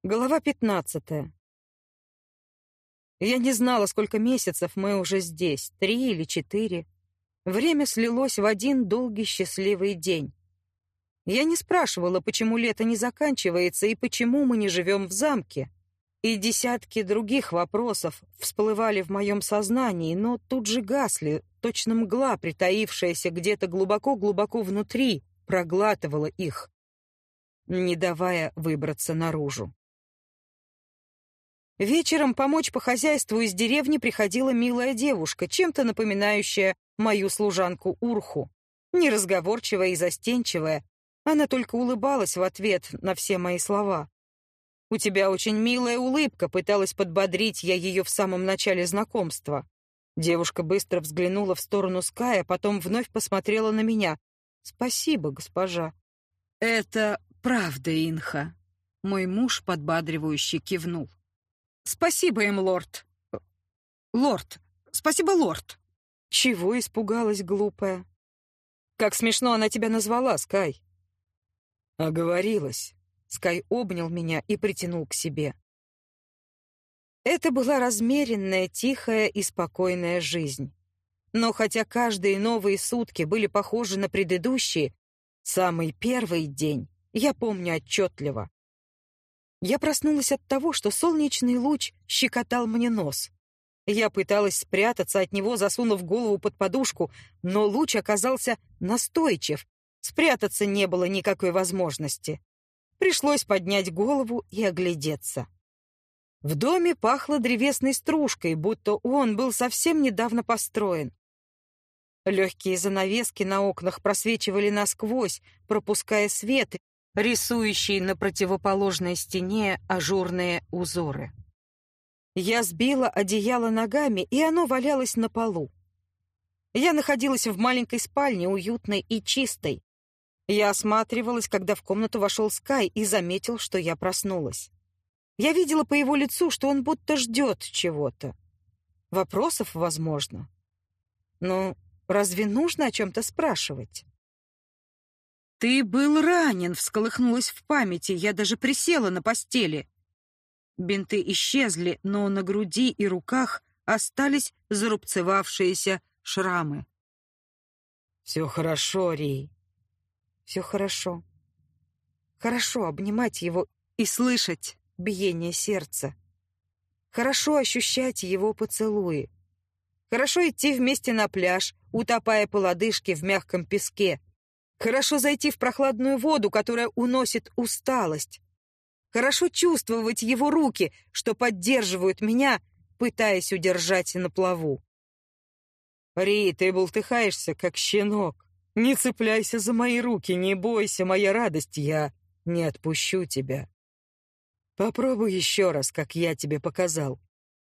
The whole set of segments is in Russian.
Глава 15. Я не знала, сколько месяцев мы уже здесь, 3 или 4. Время слилось в один долгий счастливый день. Я не спрашивала, почему лето не заканчивается и почему мы не живем в замке. И десятки других вопросов всплывали в моем сознании, но тут же гасли, точно мгла, притаившаяся где-то глубоко-глубоко внутри, проглатывала их, не давая выбраться наружу. Вечером помочь по хозяйству из деревни приходила милая девушка, чем-то напоминающая мою служанку Урху. Неразговорчивая и застенчивая, она только улыбалась в ответ на все мои слова. «У тебя очень милая улыбка», — пыталась подбодрить я ее в самом начале знакомства. Девушка быстро взглянула в сторону Ская, потом вновь посмотрела на меня. «Спасибо, госпожа». «Это правда, Инха», — мой муж подбадривающе кивнул. «Спасибо им, лорд». «Лорд. Спасибо, лорд». «Чего испугалась, глупая?» «Как смешно она тебя назвала, Скай». «Оговорилась». Скай обнял меня и притянул к себе. Это была размеренная, тихая и спокойная жизнь. Но хотя каждые новые сутки были похожи на предыдущие, самый первый день я помню отчетливо. Я проснулась от того, что солнечный луч щекотал мне нос. Я пыталась спрятаться от него, засунув голову под подушку, но луч оказался настойчив. Спрятаться не было никакой возможности. Пришлось поднять голову и оглядеться. В доме пахло древесной стружкой, будто он был совсем недавно построен. Легкие занавески на окнах просвечивали насквозь, пропуская свет, рисующий на противоположной стене ажурные узоры. Я сбила одеяло ногами, и оно валялось на полу. Я находилась в маленькой спальне, уютной и чистой. Я осматривалась, когда в комнату вошел Скай и заметил, что я проснулась. Я видела по его лицу, что он будто ждет чего-то. Вопросов, возможно. Но разве нужно о чем-то спрашивать? «Ты был ранен», — всколыхнулась в памяти. Я даже присела на постели. Бинты исчезли, но на груди и руках остались зарубцевавшиеся шрамы. «Все хорошо, Ри». «Все хорошо. Хорошо обнимать его и слышать биение сердца. Хорошо ощущать его поцелуи. Хорошо идти вместе на пляж, утопая по лодыжке в мягком песке. Хорошо зайти в прохладную воду, которая уносит усталость. Хорошо чувствовать его руки, что поддерживают меня, пытаясь удержать на плаву. «Ри, ты бултыхаешься, как щенок. Не цепляйся за мои руки, не бойся, моя радость, я не отпущу тебя. Попробуй еще раз, как я тебе показал».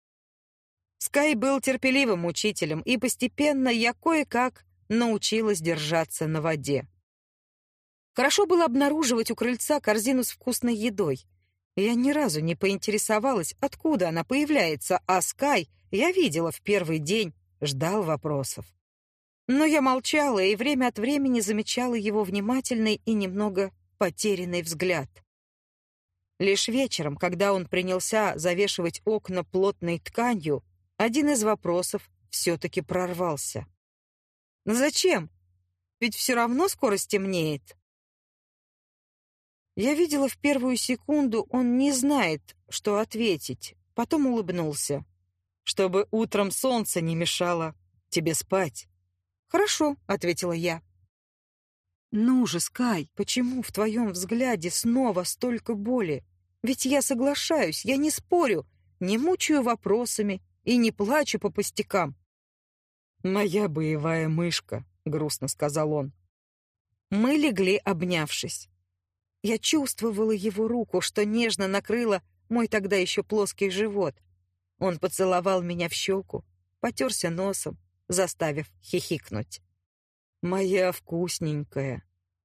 Скай был терпеливым учителем, и постепенно я кое-как научилась держаться на воде. Хорошо было обнаруживать у крыльца корзину с вкусной едой. Я ни разу не поинтересовалась, откуда она появляется, а Скай, я видела в первый день, ждал вопросов. Но я молчала и время от времени замечала его внимательный и немного потерянный взгляд. Лишь вечером, когда он принялся завешивать окна плотной тканью, один из вопросов все-таки прорвался. «Зачем? Ведь все равно скоро стемнеет». Я видела в первую секунду, он не знает, что ответить, потом улыбнулся. «Чтобы утром солнце не мешало тебе спать». «Хорошо», — ответила я. «Ну же, Скай, почему в твоем взгляде снова столько боли? Ведь я соглашаюсь, я не спорю, не мучаю вопросами и не плачу по пустякам». «Моя боевая мышка», — грустно сказал он. Мы легли, обнявшись. Я чувствовала его руку, что нежно накрыла мой тогда еще плоский живот. Он поцеловал меня в щеку, потерся носом, заставив хихикнуть. «Моя вкусненькая».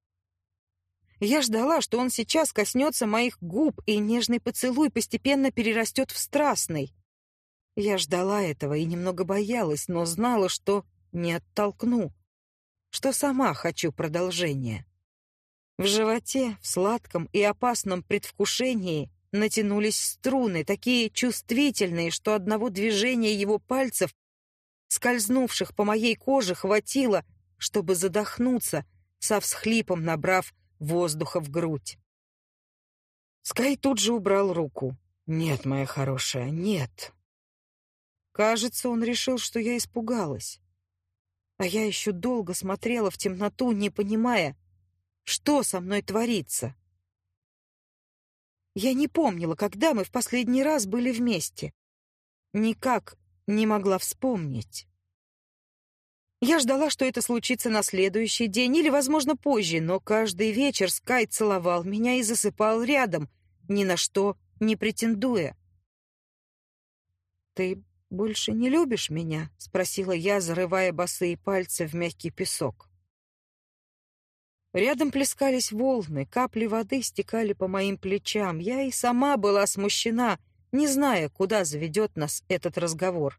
Я ждала, что он сейчас коснется моих губ, и нежный поцелуй постепенно перерастет в страстный. Я ждала этого и немного боялась, но знала, что не оттолкну, что сама хочу продолжения. В животе, в сладком и опасном предвкушении натянулись струны, такие чувствительные, что одного движения его пальцев, скользнувших по моей коже, хватило, чтобы задохнуться, со всхлипом набрав воздуха в грудь. Скай тут же убрал руку. «Нет, моя хорошая, нет». Кажется, он решил, что я испугалась. А я еще долго смотрела в темноту, не понимая, что со мной творится. Я не помнила, когда мы в последний раз были вместе. Никак не могла вспомнить. Я ждала, что это случится на следующий день или, возможно, позже, но каждый вечер Скай целовал меня и засыпал рядом, ни на что не претендуя. «Ты больше не любишь меня?» — спросила я, зарывая босые пальцы в мягкий песок. Рядом плескались волны, капли воды стекали по моим плечам. Я и сама была смущена, не зная, куда заведет нас этот разговор.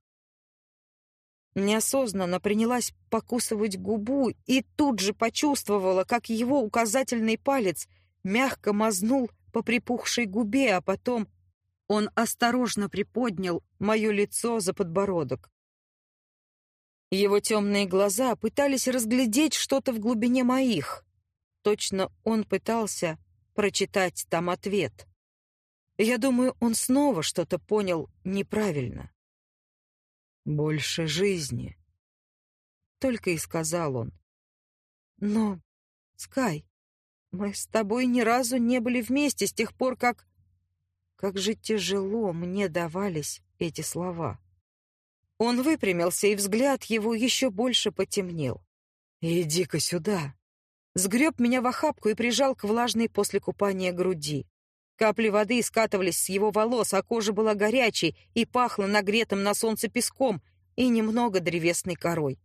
Неосознанно принялась покусывать губу и тут же почувствовала, как его указательный палец мягко мазнул по припухшей губе, а потом он осторожно приподнял мое лицо за подбородок. Его темные глаза пытались разглядеть что-то в глубине моих. Точно он пытался прочитать там ответ. Я думаю, он снова что-то понял неправильно. «Больше жизни», — только и сказал он. «Но, Скай, мы с тобой ни разу не были вместе с тех пор, как... Как же тяжело мне давались эти слова». Он выпрямился, и взгляд его еще больше потемнел. «Иди-ка сюда». Сгреб меня в охапку и прижал к влажной после купания груди. Капли воды скатывались с его волос, а кожа была горячей и пахла нагретым на солнце песком и немного древесной корой.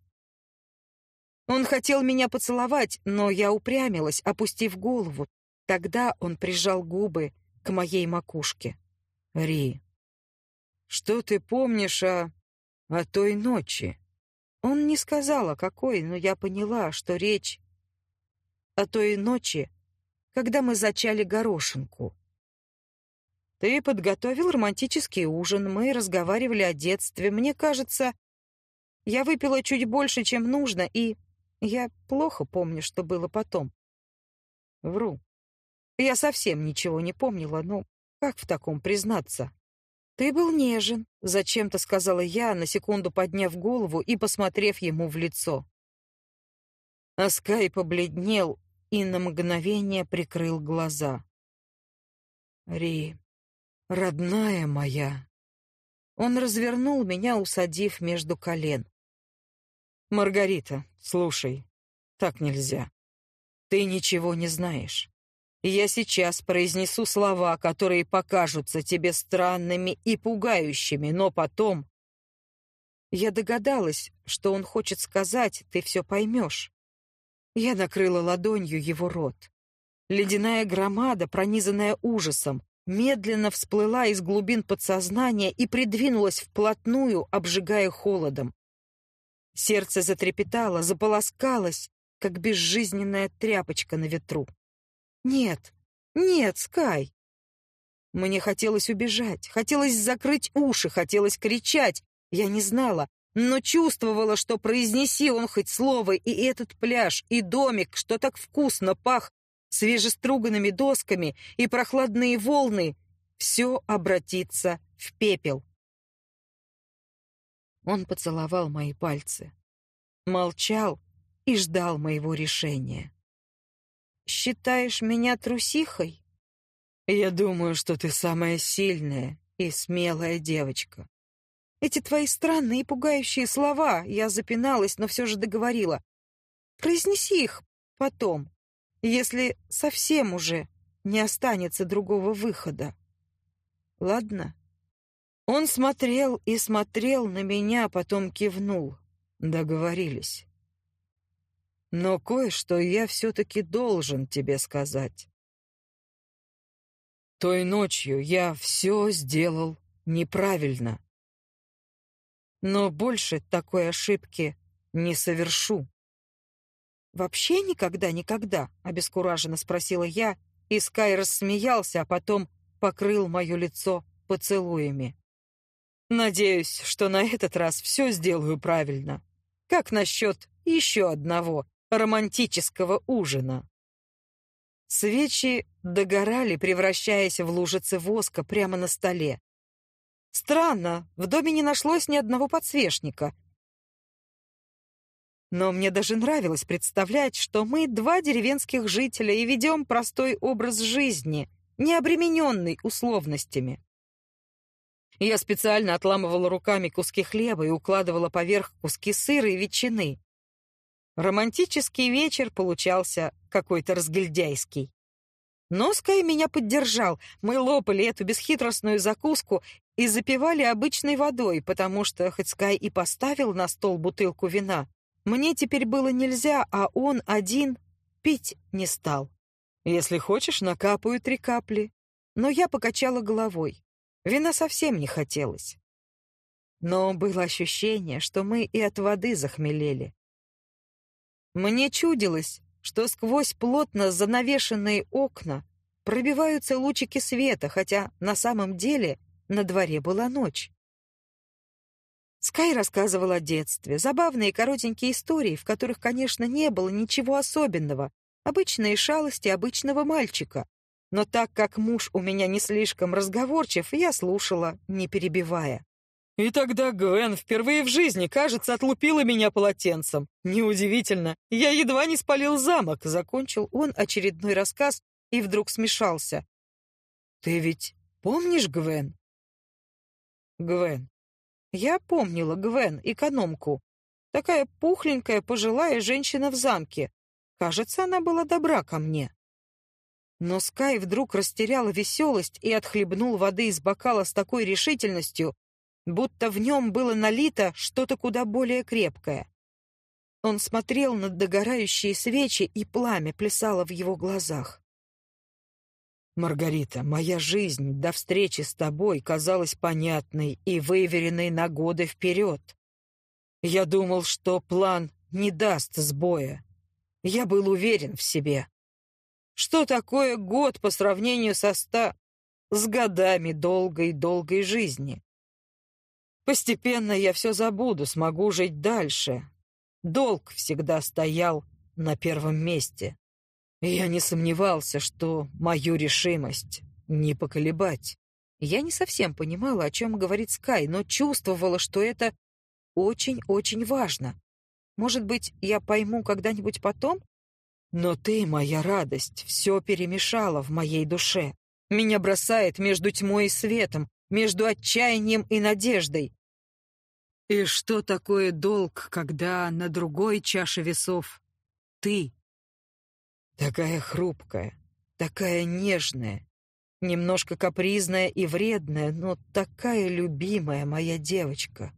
Он хотел меня поцеловать, но я упрямилась, опустив голову. Тогда он прижал губы к моей макушке. «Ри, что ты помнишь о той ночи?» Он не сказал, о какой, но я поняла, что речь о той ночи, когда мы зачали горошинку. Ты подготовил романтический ужин, мы разговаривали о детстве. Мне кажется, я выпила чуть больше, чем нужно, и я плохо помню, что было потом. Вру. Я совсем ничего не помнила, но как в таком признаться? Ты был нежен, зачем-то сказала я, на секунду подняв голову и посмотрев ему в лицо. А Скай побледнел и на мгновение прикрыл глаза. «Ри, родная моя!» Он развернул меня, усадив между колен. «Маргарита, слушай, так нельзя. Ты ничего не знаешь. Я сейчас произнесу слова, которые покажутся тебе странными и пугающими, но потом...» Я догадалась, что он хочет сказать, ты все поймешь. Я накрыла ладонью его рот. Ледяная громада, пронизанная ужасом, медленно всплыла из глубин подсознания и придвинулась вплотную, обжигая холодом. Сердце затрепетало, заполоскалось, как безжизненная тряпочка на ветру. «Нет, нет, Скай!» Мне хотелось убежать, хотелось закрыть уши, хотелось кричать. Я не знала, но чувствовала, что произнеси он хоть слово, и этот пляж, и домик, что так вкусно пах свежеструганными досками, и прохладные волны, все обратится в пепел. Он поцеловал мои пальцы, молчал и ждал моего решения. «Считаешь меня трусихой?» «Я думаю, что ты самая сильная и смелая девочка». Эти твои странные и пугающие слова, я запиналась, но все же договорила. Произнеси их потом, если совсем уже не останется другого выхода. Ладно? Он смотрел и смотрел на меня, потом кивнул. Договорились. Но кое-что я все-таки должен тебе сказать. Той ночью я все сделал неправильно. Но больше такой ошибки не совершу. «Вообще никогда?» — обескураженно спросила я, и Скай рассмеялся, а потом покрыл мое лицо поцелуями. Надеюсь, что на этот раз все сделаю правильно. Как насчет еще одного романтического ужина? Свечи догорали, превращаясь в лужицы воска прямо на столе. Странно, в доме не нашлось ни одного подсвечника. Но мне даже нравилось представлять, что мы два деревенских жителя и ведем простой образ жизни, не обремененный условностями. Я специально отламывала руками куски хлеба и укладывала поверх куски сыра и ветчины. Романтический вечер получался какой-то разгильдяйский. Но Скай меня поддержал. Мы лопали эту бесхитростную закуску и запивали обычной водой, потому что, хоть Скай и поставил на стол бутылку вина, мне теперь было нельзя, а он один пить не стал. Если хочешь, накапаю 3 капли. Но я покачала головой. Вина совсем не хотелось. Но было ощущение, что мы и от воды захмелели. Мне чудилось, что сквозь плотно занавешенные окна пробиваются лучики света, хотя на самом деле на дворе была ночь. Скай рассказывал о детстве, забавные коротенькие истории, в которых, конечно, не было ничего особенного, обычные шалости обычного мальчика. Но так как муж у меня не слишком разговорчив, я слушала, не перебивая. И тогда Гвен впервые в жизни, кажется, отлупила меня полотенцем. Неудивительно, я едва не спалил замок, закончил он очередной рассказ и вдруг смешался. Ты ведь помнишь Гвен? Гвен. Я помнила Гвен, экономку. Такая пухленькая пожилая женщина в замке. Кажется, она была добра ко мне. Но Скай вдруг растерял веселость и отхлебнул воды из бокала с такой решительностью, будто в нем было налито что-то куда более крепкое. Он смотрел на догорающие свечи, и пламя плясало в его глазах. «Маргарита, моя жизнь до встречи с тобой казалась понятной и выверенной на годы вперед. Я думал, что план не даст сбоя. Я был уверен в себе. Что такое год по сравнению с годами долгой жизни? Постепенно я все забуду, смогу жить дальше. Долг всегда стоял на первом месте. Я не сомневался, что мою решимость не поколебать. Я не совсем понимала, о чем говорит Скай, но чувствовала, что это очень-очень важно. Может быть, я пойму когда-нибудь потом? Но ты, моя радость, все перемешала в моей душе. Меня бросает между тьмой и светом, между отчаянием и надеждой. И что такое долг, когда на другой чаше весов ты? Такая хрупкая, такая нежная, немножко капризная и вредная, но такая любимая моя девочка.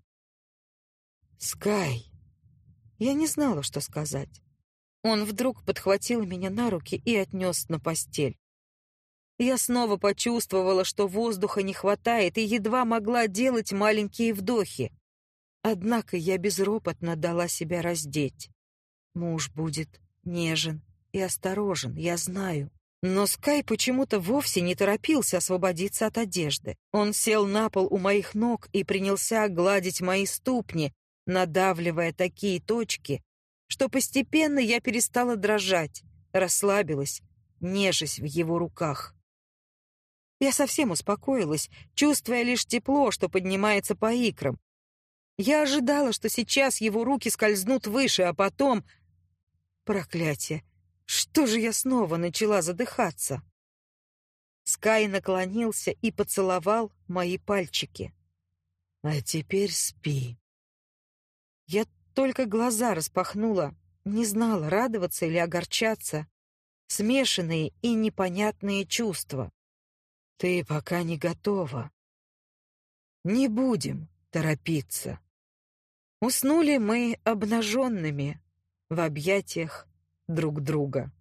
Скай. Я не знала, что сказать. Он вдруг подхватил меня на руки и отнес на постель. Я снова почувствовала, что воздуха не хватает, и едва могла делать маленькие вдохи. Однако я безропотно дала себя раздеть. Муж будет нежен и осторожен, я знаю. Но Скай почему-то вовсе не торопился освободиться от одежды. Он сел на пол у моих ног и принялся гладить мои ступни, надавливая такие точки, что постепенно я перестала дрожать, расслабилась, нежась в его руках. Я совсем успокоилась, чувствуя лишь тепло, что поднимается по икрам. Я ожидала, что сейчас его руки скользнут выше, а потом... Проклятие! Что же я снова начала задыхаться? Скай наклонился и поцеловал мои пальчики. «А теперь спи». Я только глаза распахнула, не знала, радоваться или огорчаться. Смешанные и непонятные чувства. «Ты пока не готова. Не будем торопиться». Уснули мы обнаженными в объятиях друг друга.